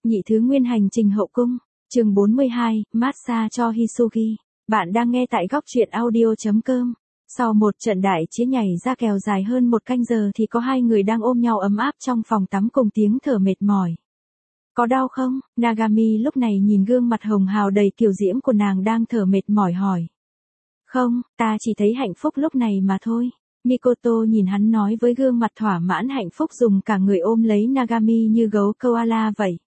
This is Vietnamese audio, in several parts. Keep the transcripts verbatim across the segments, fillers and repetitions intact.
Nhị thứ nguyên hành trình hậu cung, chương bốn mươi hai, massage cho Hisugi. Bạn đang nghe tại góc truyện audio chấm com. Sau một trận đại chiến nhảy ra kèo dài hơn một canh giờ thì có hai người đang ôm nhau ấm áp trong phòng tắm cùng tiếng thở mệt mỏi. Có đau không? Nagami lúc này nhìn gương mặt hồng hào đầy kiều diễm của nàng đang thở mệt mỏi hỏi. Không, ta chỉ thấy hạnh phúc lúc này mà thôi. Mikoto nhìn hắn nói với gương mặt thỏa mãn hạnh phúc dùng cả người ôm lấy Nagami như gấu koala vậy.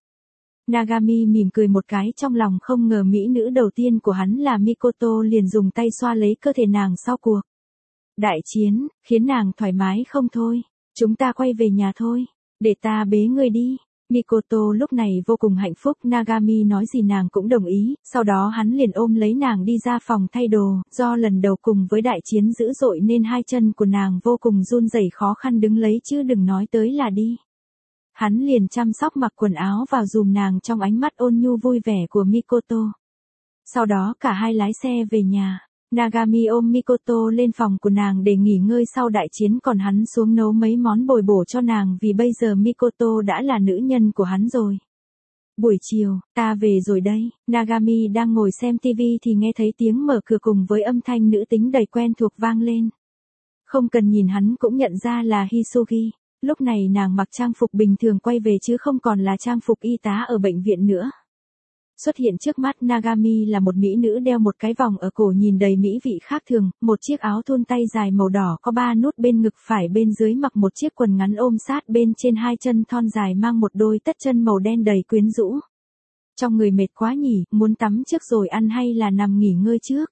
Nagami mỉm cười một cái trong lòng không ngờ mỹ nữ đầu tiên của hắn là Mikoto liền dùng tay xoa lấy cơ thể nàng sau cuộc đại chiến, khiến nàng thoải mái không thôi. Chúng ta quay về nhà thôi, để ta bế ngươi đi. Mikoto lúc này vô cùng hạnh phúc, Nagami nói gì nàng cũng đồng ý, sau đó hắn liền ôm lấy nàng đi ra phòng thay đồ, do lần đầu cùng với đại chiến dữ dội nên hai chân của nàng vô cùng run rẩy khó khăn đứng lấy chứ đừng nói tới là đi. Hắn liền chăm sóc mặc quần áo vào dùm nàng trong ánh mắt ôn nhu vui vẻ của Mikoto. Sau đó cả hai lái xe về nhà. Nagami ôm Mikoto lên phòng của nàng để nghỉ ngơi sau đại chiến còn hắn xuống nấu mấy món bồi bổ cho nàng vì bây giờ Mikoto đã là nữ nhân của hắn rồi. Buổi chiều, ta về rồi đây. Nagami đang ngồi xem tivi thì nghe thấy tiếng mở cửa cùng với âm thanh nữ tính đầy quen thuộc vang lên. Không cần nhìn hắn cũng nhận ra là Hisugi. Lúc này nàng mặc trang phục bình thường quay về chứ không còn là trang phục y tá ở bệnh viện nữa. Xuất hiện trước mắt Nagami là một mỹ nữ đeo một cái vòng ở cổ nhìn đầy mỹ vị khác thường, một chiếc áo thun tay dài màu đỏ có ba nút bên ngực phải bên dưới mặc một chiếc quần ngắn ôm sát bên trên hai chân thon dài mang một đôi tất chân màu đen đầy quyến rũ. Trong người mệt quá nhỉ, muốn tắm trước rồi ăn hay là nằm nghỉ ngơi trước?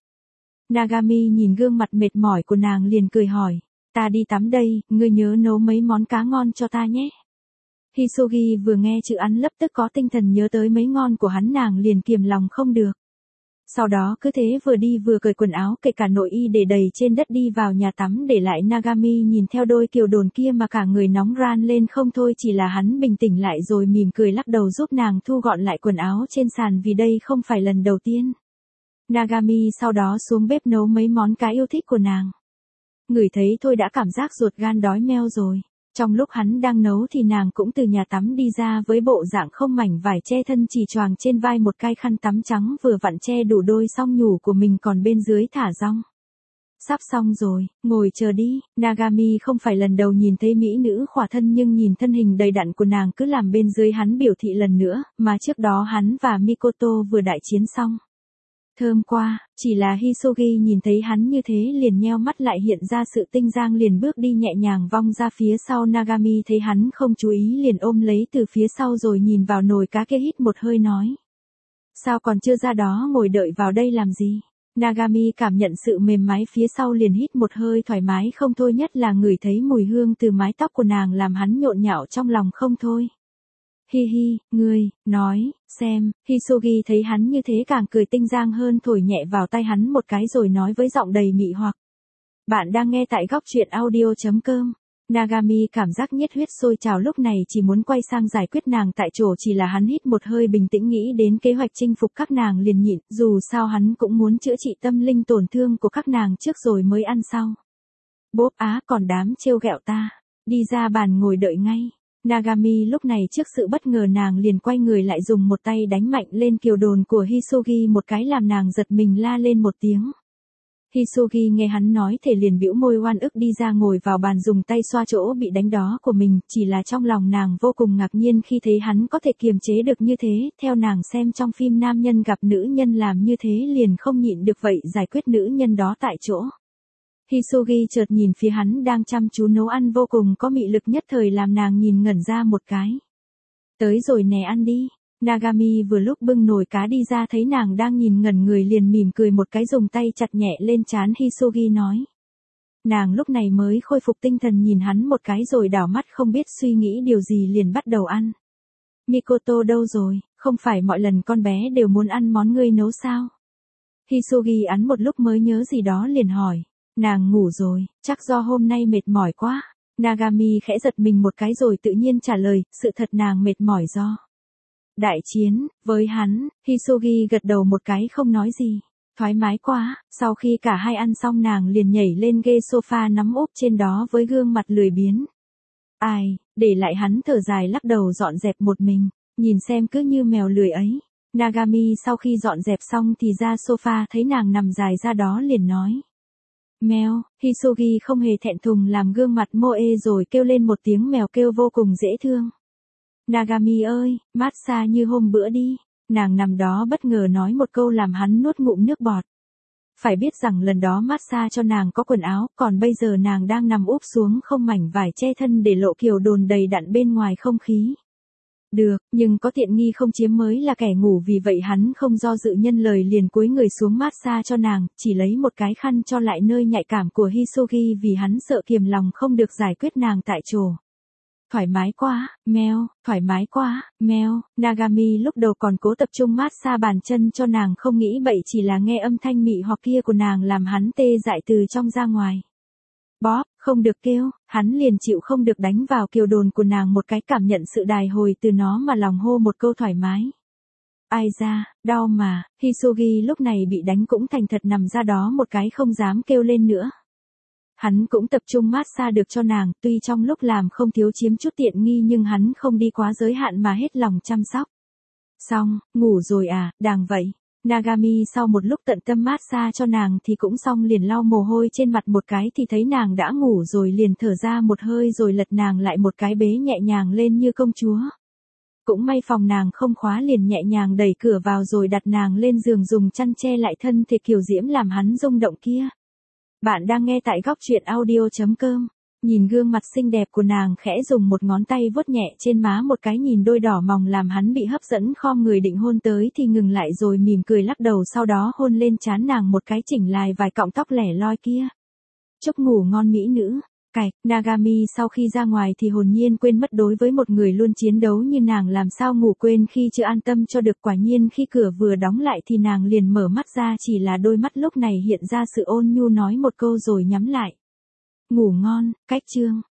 Nagami nhìn gương mặt mệt mỏi của nàng liền cười hỏi. Ta đi tắm đây, ngươi nhớ nấu mấy món cá ngon cho ta nhé. Hisugi vừa nghe chữ ăn lập tức có tinh thần nhớ tới mấy ngon của hắn nàng liền kiềm lòng không được. Sau đó cứ thế vừa đi vừa cởi quần áo kể cả nội y để đầy trên đất đi vào nhà tắm để lại Nagami nhìn theo đôi kiều đồn kia mà cả người nóng ran lên không thôi chỉ là hắn bình tĩnh lại rồi mỉm cười lắc đầu giúp nàng thu gọn lại quần áo trên sàn vì đây không phải lần đầu tiên. Nagami sau đó xuống bếp nấu mấy món cá yêu thích của nàng. Ngửi thấy thôi đã cảm giác ruột gan đói meo rồi. Trong lúc hắn đang nấu thì nàng cũng từ nhà tắm đi ra với bộ dạng không mảnh vải che thân chỉ choàng trên vai một cái khăn tắm trắng vừa vặn che đủ đôi song nhủ của mình còn bên dưới thả rong. Sắp xong rồi, ngồi chờ đi. Nagami không phải lần đầu nhìn thấy mỹ nữ khỏa thân nhưng nhìn thân hình đầy đặn của nàng cứ làm bên dưới hắn biểu thị lần nữa, mà trước đó hắn và Mikoto vừa đại chiến xong. Thơm quá, chỉ là Hisugi nhìn thấy hắn như thế liền nheo mắt lại hiện ra sự tinh giang liền bước đi nhẹ nhàng vong ra phía sau Nagami thấy hắn không chú ý liền ôm lấy từ phía sau rồi nhìn vào nồi cá kia hít một hơi nói. Sao còn chưa ra đó ngồi đợi vào đây làm gì? Nagami cảm nhận sự mềm mái phía sau liền hít một hơi thoải mái không thôi nhất là ngửi thấy mùi hương từ mái tóc của nàng làm hắn nhộn nhạo trong lòng không thôi. Hi hi, ngươi, nói, xem, Hisugi thấy hắn như thế càng cười tinh giang hơn thổi nhẹ vào tay hắn một cái rồi nói với giọng đầy mị hoặc. Bạn đang nghe tại góc truyện audio chấm com. Nagami cảm giác nhiệt huyết sôi trào lúc này chỉ muốn quay sang giải quyết nàng tại chỗ chỉ là hắn hít một hơi bình tĩnh nghĩ đến kế hoạch chinh phục các nàng liền nhịn, dù sao hắn cũng muốn chữa trị tâm linh tổn thương của các nàng trước rồi mới ăn sau. Bốp á còn dám trêu ghẹo ta, đi ra bàn ngồi đợi ngay. Nagami lúc này trước sự bất ngờ nàng liền quay người lại dùng một tay đánh mạnh lên kiều đồn của Hisugi một cái làm nàng giật mình la lên một tiếng. Hisugi nghe hắn nói thể liền bĩu môi oan ức đi ra ngồi vào bàn dùng tay xoa chỗ bị đánh đó của mình, chỉ là trong lòng nàng vô cùng ngạc nhiên khi thấy hắn có thể kiềm chế được như thế, theo nàng xem trong phim nam nhân gặp nữ nhân làm như thế liền không nhịn được vậy giải quyết nữ nhân đó tại chỗ. Hisugi chợt nhìn phía hắn đang chăm chú nấu ăn vô cùng có mị lực nhất thời làm nàng nhìn ngẩn ra một cái. Tới rồi nè ăn đi. Nagami vừa lúc bưng nồi cá đi ra thấy nàng đang nhìn ngẩn người liền mỉm cười một cái dùng tay chặt nhẹ lên trán Hisugi nói. Nàng lúc này mới khôi phục tinh thần nhìn hắn một cái rồi đảo mắt không biết suy nghĩ điều gì liền bắt đầu ăn. Mikoto đâu rồi, không phải mọi lần con bé đều muốn ăn món ngươi nấu sao? Hisugi ắn một lúc mới nhớ gì đó liền hỏi. Nàng ngủ rồi, chắc do hôm nay mệt mỏi quá. Nagami khẽ giật mình một cái rồi tự nhiên trả lời, sự thật nàng mệt mỏi do đại chiến, với hắn, Hisugi gật đầu một cái không nói gì. Thoải mái quá, sau khi cả hai ăn xong nàng liền nhảy lên ghế sofa nắm úp trên đó với gương mặt lười biếng. Ai, để lại hắn thở dài lắc đầu dọn dẹp một mình. Nhìn xem cứ như mèo lười ấy. Nagami sau khi dọn dẹp xong thì ra sofa thấy nàng nằm dài ra đó liền nói. Mèo, Hisugi không hề thẹn thùng làm gương mặt moe rồi kêu lên một tiếng mèo kêu vô cùng dễ thương. Nagami ơi, massage như hôm bữa đi. Nàng nằm đó bất ngờ nói một câu làm hắn nuốt ngụm nước bọt. Phải biết rằng lần đó massage cho nàng có quần áo, còn bây giờ nàng đang nằm úp xuống không mảnh vải che thân để lộ kiều đồn đầy đặn bên ngoài không khí. Được, nhưng có tiện nghi không chiếm mới là kẻ ngủ, vì vậy hắn không do dự nhân lời liền cúi người xuống massage cho nàng, chỉ lấy một cái khăn cho lại nơi nhạy cảm của Hisugi vì hắn sợ kiềm lòng không được giải quyết nàng tại chỗ. Thoải mái quá, meo, thoải mái quá, meo. Nagami lúc đầu còn cố tập trung massage bàn chân cho nàng, không nghĩ bậy chỉ là nghe âm thanh mị hoặc kia của nàng làm hắn tê dại từ trong ra ngoài. Bóp, không được kêu, hắn liền chịu không được đánh vào kiều đồn của nàng một cái, cảm nhận sự đài hồi từ nó mà lòng hô một câu thoải mái. Ai da, đau mà. Hisugi lúc này bị đánh cũng thành thật nằm ra đó một cái không dám kêu lên nữa. Hắn cũng tập trung massage được cho nàng, tuy trong lúc làm không thiếu chiếm chút tiện nghi nhưng hắn không đi quá giới hạn mà hết lòng chăm sóc. Xong, ngủ rồi à, đàng vậy. Nagami sau một lúc tận tâm massage cho nàng thì cũng xong, liền lau mồ hôi trên mặt một cái thì thấy nàng đã ngủ rồi, liền thở ra một hơi rồi lật nàng lại một cái, bế nhẹ nhàng lên như công chúa. Cũng may phòng nàng không khóa, liền nhẹ nhàng đẩy cửa vào rồi đặt nàng lên giường dùng chăn che lại thân thể kiều diễm làm hắn rung động kia. Bạn đang nghe tại góc truyện audio chấm com. Nhìn gương mặt xinh đẹp của nàng khẽ dùng một ngón tay vuốt nhẹ trên má một cái, nhìn đôi đỏ mòng làm hắn bị hấp dẫn, khom người định hôn tới thì ngừng lại rồi mỉm cười lắc đầu, sau đó hôn lên trán nàng một cái, chỉnh lại vài cọng tóc lẻ loi kia. Chúc ngủ ngon mỹ nữ. Cạch. Nagami sau khi ra ngoài thì hồn nhiên quên mất đối với một người luôn chiến đấu như nàng làm sao ngủ quên khi chưa an tâm cho được. Quả nhiên khi cửa vừa đóng lại thì nàng liền mở mắt ra, chỉ là đôi mắt lúc này hiện ra sự ôn nhu, nói một câu rồi nhắm lại. Ngủ ngon. Cách chương.